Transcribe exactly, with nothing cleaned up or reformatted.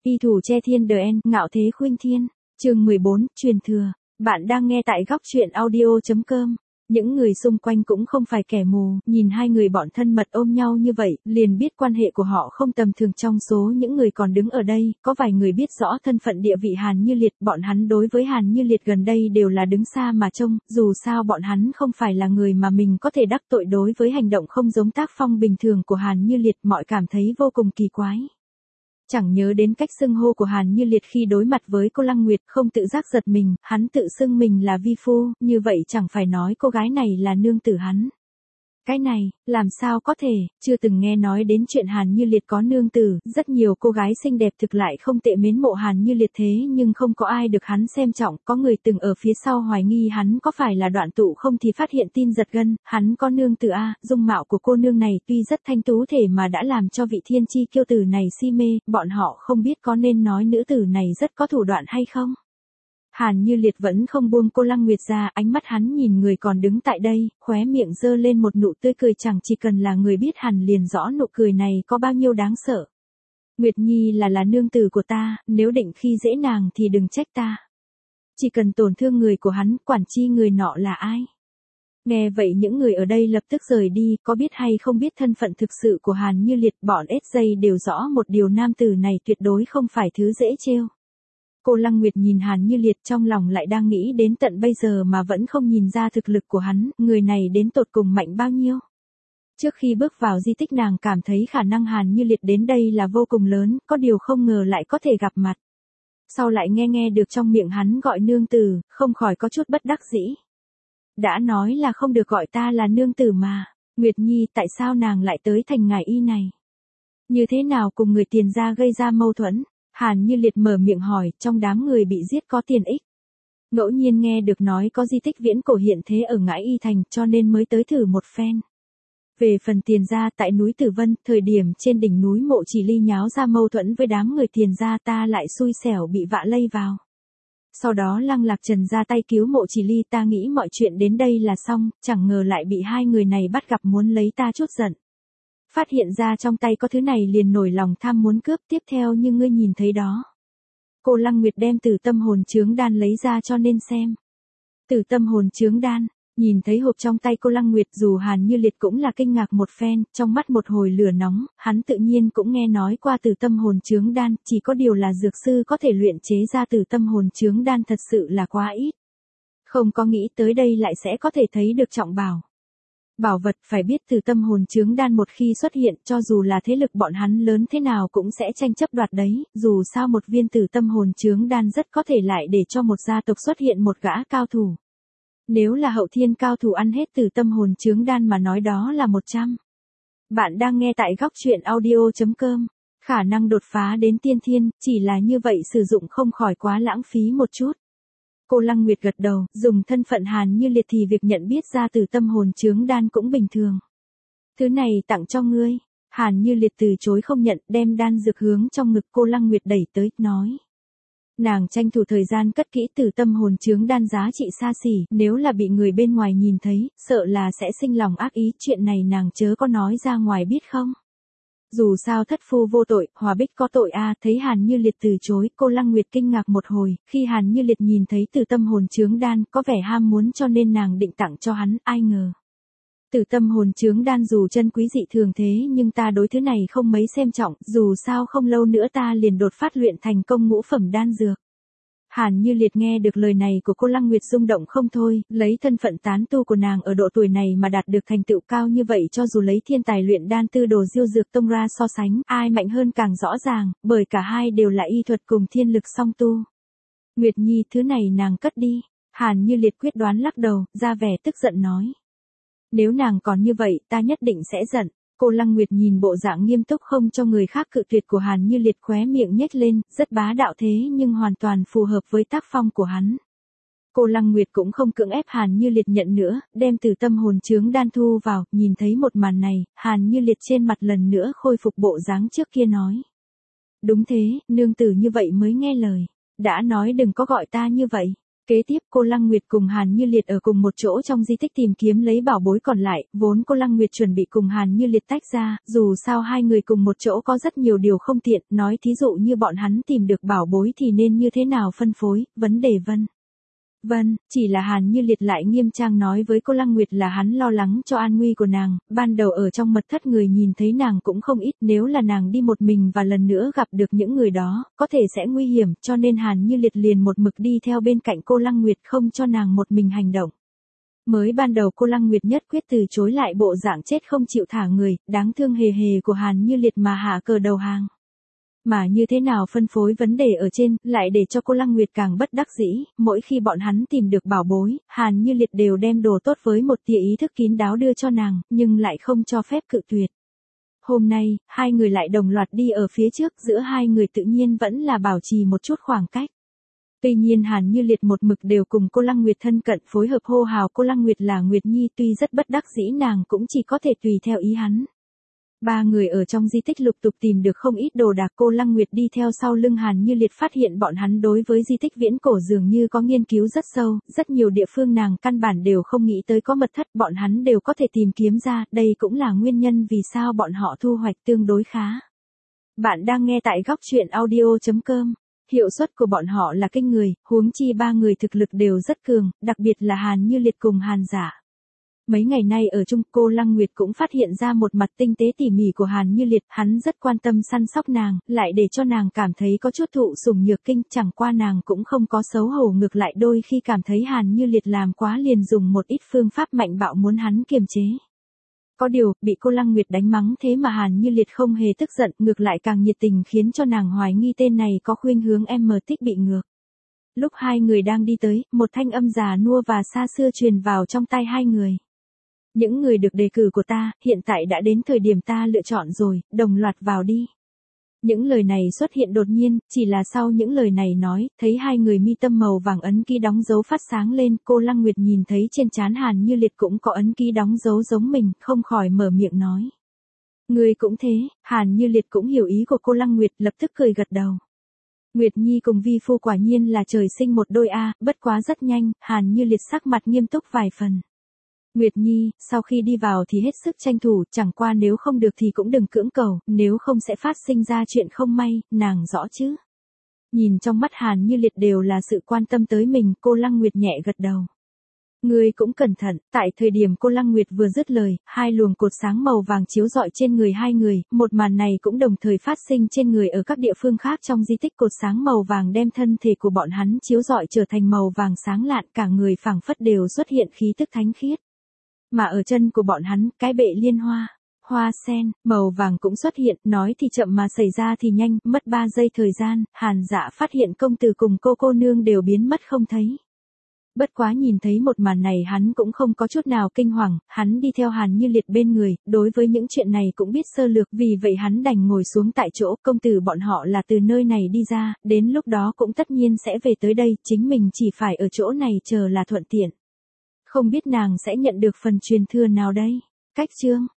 Y thủ che thiên đờ en, ngạo thế khuynh thiên. Chương mười bốn, truyền thừa. Bạn đang nghe tại góc truyện audio chấm com. Những người xung quanh cũng không phải kẻ mù, nhìn hai người bọn thân mật ôm nhau như vậy, liền biết quan hệ của họ không tầm thường. Trong số những người còn đứng ở đây, có vài người biết rõ thân phận địa vị Hàn Như Liệt, bọn hắn đối với Hàn Như Liệt gần đây đều là đứng xa mà trông, dù sao bọn hắn không phải là người mà mình có thể đắc tội. Đối với hành động không giống tác phong bình thường của Hàn Như Liệt, mọi cảm thấy vô cùng kỳ quái. Chẳng nhớ đến cách xưng hô của Hàn Như Liệt khi đối mặt với cô Lăng Nguyệt, không tự giác giật mình, hắn tự xưng mình là vi phu, như vậy chẳng phải nói cô gái này là nương tử hắn. Cái này, làm sao có thể, chưa từng nghe nói đến chuyện Hàn Như Liệt có nương tử, rất nhiều cô gái xinh đẹp thực lại không tệ mến mộ Hàn Như Liệt thế nhưng không có ai được hắn xem trọng, có người từng ở phía sau hoài nghi hắn có phải là đoạn tụ không thì phát hiện tin giật gân, hắn có nương tử a, dung mạo của cô nương này tuy rất thanh tú thể mà đã làm cho vị thiên chi kiêu tử này si mê, bọn họ không biết có nên nói nữ tử này rất có thủ đoạn hay không. Hàn Như Liệt vẫn không buông cô Lăng Nguyệt ra, ánh mắt hắn nhìn người còn đứng tại đây, khóe miệng giơ lên một nụ tươi cười, chẳng chỉ cần là người biết hẳn liền rõ nụ cười này có bao nhiêu đáng sợ. Nguyệt Nhi là là nương tử của ta, nếu định khi dễ nàng thì đừng trách ta. Chỉ cần tổn thương người của hắn, quản chi người nọ là ai. Nghe vậy những người ở đây lập tức rời đi, có biết hay không biết thân phận thực sự của Hàn Như Liệt, bọn ét gi đều rõ một điều, nam tử này tuyệt đối không phải thứ dễ trêu. Cô Lăng Nguyệt nhìn Hàn Như Liệt trong lòng lại đang nghĩ đến tận bây giờ mà vẫn không nhìn ra thực lực của hắn, người này đến tột cùng mạnh bao nhiêu. Trước khi bước vào di tích nàng cảm thấy khả năng Hàn Như Liệt đến đây là vô cùng lớn, có điều không ngờ lại có thể gặp mặt. Sau lại nghe nghe được trong miệng hắn gọi nương tử, không khỏi có chút bất đắc dĩ. Đã nói là không được gọi ta là nương tử mà, Nguyệt Nhi tại sao nàng lại tới thành ngải y này? Như thế nào cùng người Tiền gia gây ra mâu thuẫn? Hàn Như Liệt mở miệng hỏi, trong đám người bị giết có Tiền Ích. Ngẫu nhiên nghe được nói có di tích viễn cổ hiện thế ở Ngãi Y Thành cho nên mới tới thử một phen. Về phần Tiền gia tại núi Tử Vân, thời điểm trên đỉnh núi Mộ Chỉ Ly nháo ra mâu thuẫn với đám người Tiền gia ta lại xui xẻo bị vạ lây vào. Sau đó Lăng Lạc Trần ra tay cứu Mộ Chỉ Ly, ta nghĩ mọi chuyện đến đây là xong, chẳng ngờ lại bị hai người này bắt gặp muốn lấy ta chút giận. Phát hiện ra trong tay có thứ này liền nổi lòng tham muốn cướp, tiếp theo như ngươi nhìn thấy đó. Cô Lăng Nguyệt đem Tử Tâm Hồn Chướng Đan lấy ra cho nên xem. Tử Tâm Hồn Chướng Đan, nhìn thấy hộp trong tay cô Lăng Nguyệt, dù Hàn Như Liệt cũng là kinh ngạc một phen, trong mắt một hồi lửa nóng, hắn tự nhiên cũng nghe nói qua Tử Tâm Hồn Chướng Đan, chỉ có điều là dược sư có thể luyện chế ra Tử Tâm Hồn Chướng Đan thật sự là quá ít. Không có nghĩ tới đây lại sẽ có thể thấy được trọng bảo. Bảo vật, phải biết Tử Tâm Hồn Chướng Đan một khi xuất hiện, cho dù là thế lực bọn hắn lớn thế nào cũng sẽ tranh chấp đoạt đấy, dù sao một viên Tử Tâm Hồn Chướng Đan rất có thể lại để cho một gia tộc xuất hiện một gã cao thủ. Nếu là hậu thiên cao thủ ăn hết Tử Tâm Hồn Chướng Đan mà nói đó là một trăm. Bạn đang nghe tại góc truyện audio chấm com. Khả năng đột phá đến tiên thiên, chỉ là như vậy sử dụng không khỏi quá lãng phí một chút. Cô Lăng Nguyệt gật đầu, dùng thân phận Hàn Như Liệt thì việc nhận biết ra Tử Tâm Hồn Chướng Đan cũng bình thường. Thứ này tặng cho ngươi. Hàn Như Liệt từ chối không nhận, đem đan dược hướng trong ngực cô Lăng Nguyệt đẩy tới, nói. Nàng tranh thủ thời gian cất kỹ Tử Tâm Hồn Chướng Đan giá trị xa xỉ, nếu là bị người bên ngoài nhìn thấy, sợ là sẽ sinh lòng ác ý, chuyện này nàng chớ có nói ra ngoài biết không. Dù sao thất phu vô tội, Hòa Bích có tội a. Thấy Hàn Như Liệt từ chối, cô Lăng Nguyệt kinh ngạc một hồi, khi Hàn Như Liệt nhìn thấy Tử Tâm Hồn Chướng Đan, có vẻ ham muốn cho nên nàng định tặng cho hắn, ai ngờ. Tử Tâm Hồn Chướng Đan dù chân quý dị thường thế nhưng ta đối thứ này không mấy xem trọng, dù sao không lâu nữa ta liền đột phát luyện thành công ngũ phẩm đan dược. Hàn Như Liệt nghe được lời này của cô Lăng Nguyệt rung động không thôi, lấy thân phận tán tu của nàng ở độ tuổi này mà đạt được thành tựu cao như vậy, cho dù lấy thiên tài luyện đan tư đồ Diêu Dược Tông ra so sánh, ai mạnh hơn càng rõ ràng, bởi cả hai đều là y thuật cùng thiên lực song tu. Nguyệt Nhi, thứ này nàng cất đi. Hàn Như Liệt quyết đoán lắc đầu, ra vẻ tức giận nói. Nếu nàng còn như vậy, ta nhất định sẽ giận. Cô Lăng Nguyệt nhìn bộ dạng nghiêm túc không cho người khác cự tuyệt của Hàn Như Liệt, khóe miệng nhếch lên, rất bá đạo thế nhưng hoàn toàn phù hợp với tác phong của hắn. Cô Lăng Nguyệt cũng không cưỡng ép Hàn Như Liệt nhận nữa, đem Tử Tâm Hồn Chướng Đan thu vào, nhìn thấy một màn này, Hàn Như Liệt trên mặt lần nữa khôi phục bộ dáng trước kia nói. Đúng thế, nương tử như vậy mới nghe lời, đã nói đừng có gọi ta như vậy. Kế tiếp cô Lăng Nguyệt cùng Hàn Như Liệt ở cùng một chỗ trong di tích tìm kiếm lấy bảo bối còn lại, vốn cô Lăng Nguyệt chuẩn bị cùng Hàn Như Liệt tách ra, dù sao hai người cùng một chỗ có rất nhiều điều không tiện, nói thí dụ như bọn hắn tìm được bảo bối thì nên như thế nào phân phối, vấn đề vân. Vâng, chỉ là Hàn Như Liệt lại nghiêm trang nói với cô Lăng Nguyệt là hắn lo lắng cho an nguy của nàng, ban đầu ở trong mật thất người nhìn thấy nàng cũng không ít, nếu là nàng đi một mình và lần nữa gặp được những người đó, có thể sẽ nguy hiểm, cho nên Hàn Như Liệt liền một mực đi theo bên cạnh cô Lăng Nguyệt không cho nàng một mình hành động. Mới ban đầu cô Lăng Nguyệt nhất quyết từ chối lại bộ dạng chết không chịu thả người, đáng thương hề hề của Hàn Như Liệt mà hạ cờ đầu hàng. Mà như thế nào phân phối vấn đề ở trên, lại để cho cô Lăng Nguyệt càng bất đắc dĩ, mỗi khi bọn hắn tìm được bảo bối, Hàn Như Liệt đều đem đồ tốt với một tia ý thức kín đáo đưa cho nàng, nhưng lại không cho phép cự tuyệt. Hôm nay, hai người lại đồng loạt đi ở phía trước, giữa hai người tự nhiên vẫn là bảo trì một chút khoảng cách. Tuy nhiên Hàn Như Liệt một mực đều cùng cô Lăng Nguyệt thân cận phối hợp hô hào cô Lăng Nguyệt là Nguyệt Nhi, tuy rất bất đắc dĩ nàng cũng chỉ có thể tùy theo ý hắn. Ba người ở trong di tích lục tục tìm được không ít đồ đạc, cô Lăng Nguyệt đi theo sau lưng Hàn Như Liệt phát hiện bọn hắn đối với di tích viễn cổ dường như có nghiên cứu rất sâu, rất nhiều địa phương nàng căn bản đều không nghĩ tới có mật thất, bọn hắn đều có thể tìm kiếm ra, đây cũng là nguyên nhân vì sao bọn họ thu hoạch tương đối khá. Bạn đang nghe tại góc truyện audio chấm com. Hiệu suất của bọn họ là kinh người, huống chi ba người thực lực đều rất cường, đặc biệt là Hàn Như Liệt cùng Hàn Giả. Mấy ngày nay ở chung, cô Lăng Nguyệt cũng phát hiện ra một mặt tinh tế tỉ mỉ của Hàn Như Liệt, hắn rất quan tâm săn sóc nàng, lại để cho nàng cảm thấy có chút thụ sủng nhược kinh, chẳng qua nàng cũng không có xấu hổ, ngược lại đôi khi cảm thấy Hàn Như Liệt làm quá liền dùng một ít phương pháp mạnh bạo muốn hắn kiềm chế. Có điều, bị cô Lăng Nguyệt đánh mắng thế mà Hàn Như Liệt không hề tức giận, ngược lại càng nhiệt tình khiến cho nàng hoài nghi tên này có khuynh hướng em thích bị ngược. Lúc hai người đang đi tới, một thanh âm già nua và xa xưa truyền vào trong tai hai người. Những người được đề cử của ta, hiện tại đã đến thời điểm ta lựa chọn rồi, đồng loạt vào đi. Những lời này xuất hiện đột nhiên, chỉ là sau những lời này nói, thấy hai người mi tâm màu vàng ấn ký đóng dấu phát sáng lên, cô Lăng Nguyệt nhìn thấy trên trán Hàn Như Liệt cũng có ấn ký đóng dấu giống mình, không khỏi mở miệng nói. Người cũng thế, Hàn Như Liệt cũng hiểu ý của cô Lăng Nguyệt, lập tức cười gật đầu. Nguyệt Nhi cùng vi phu quả nhiên là trời sinh một đôi a, bất quá rất nhanh, Hàn Như Liệt sắc mặt nghiêm túc vài phần. Nguyệt Nhi, sau khi đi vào thì hết sức tranh thủ, chẳng qua nếu không được thì cũng đừng cưỡng cầu, nếu không sẽ phát sinh ra chuyện không may, nàng rõ chứ. Nhìn trong mắt Hàn Như Liệt đều là sự quan tâm tới mình, cô Lăng Nguyệt nhẹ gật đầu. Ngươi cũng cẩn thận, tại thời điểm cô Lăng Nguyệt vừa dứt lời, hai luồng cột sáng màu vàng chiếu rọi trên người hai người, một màn này cũng đồng thời phát sinh trên người ở các địa phương khác trong di tích, cột sáng màu vàng đem thân thể của bọn hắn chiếu rọi trở thành màu vàng sáng lạn, cả người phảng phất đều xuất hiện khí tức thánh khiết. Mà ở chân của bọn hắn, cái bệ liên hoa, hoa sen, màu vàng cũng xuất hiện, nói thì chậm mà xảy ra thì nhanh, mất ba giây thời gian, Hàn Dạ phát hiện công tử cùng cô cô nương đều biến mất không thấy. Bất quá nhìn thấy một màn này hắn cũng không có chút nào kinh hoàng, hắn đi theo Hàn Như Liệt bên người, đối với những chuyện này cũng biết sơ lược, vì vậy hắn đành ngồi xuống tại chỗ, công tử bọn họ là từ nơi này đi ra, đến lúc đó cũng tất nhiên sẽ về tới đây, chính mình chỉ phải ở chỗ này chờ là thuận tiện. Không biết nàng sẽ nhận được phần truyền thừa nào đây? Cách chương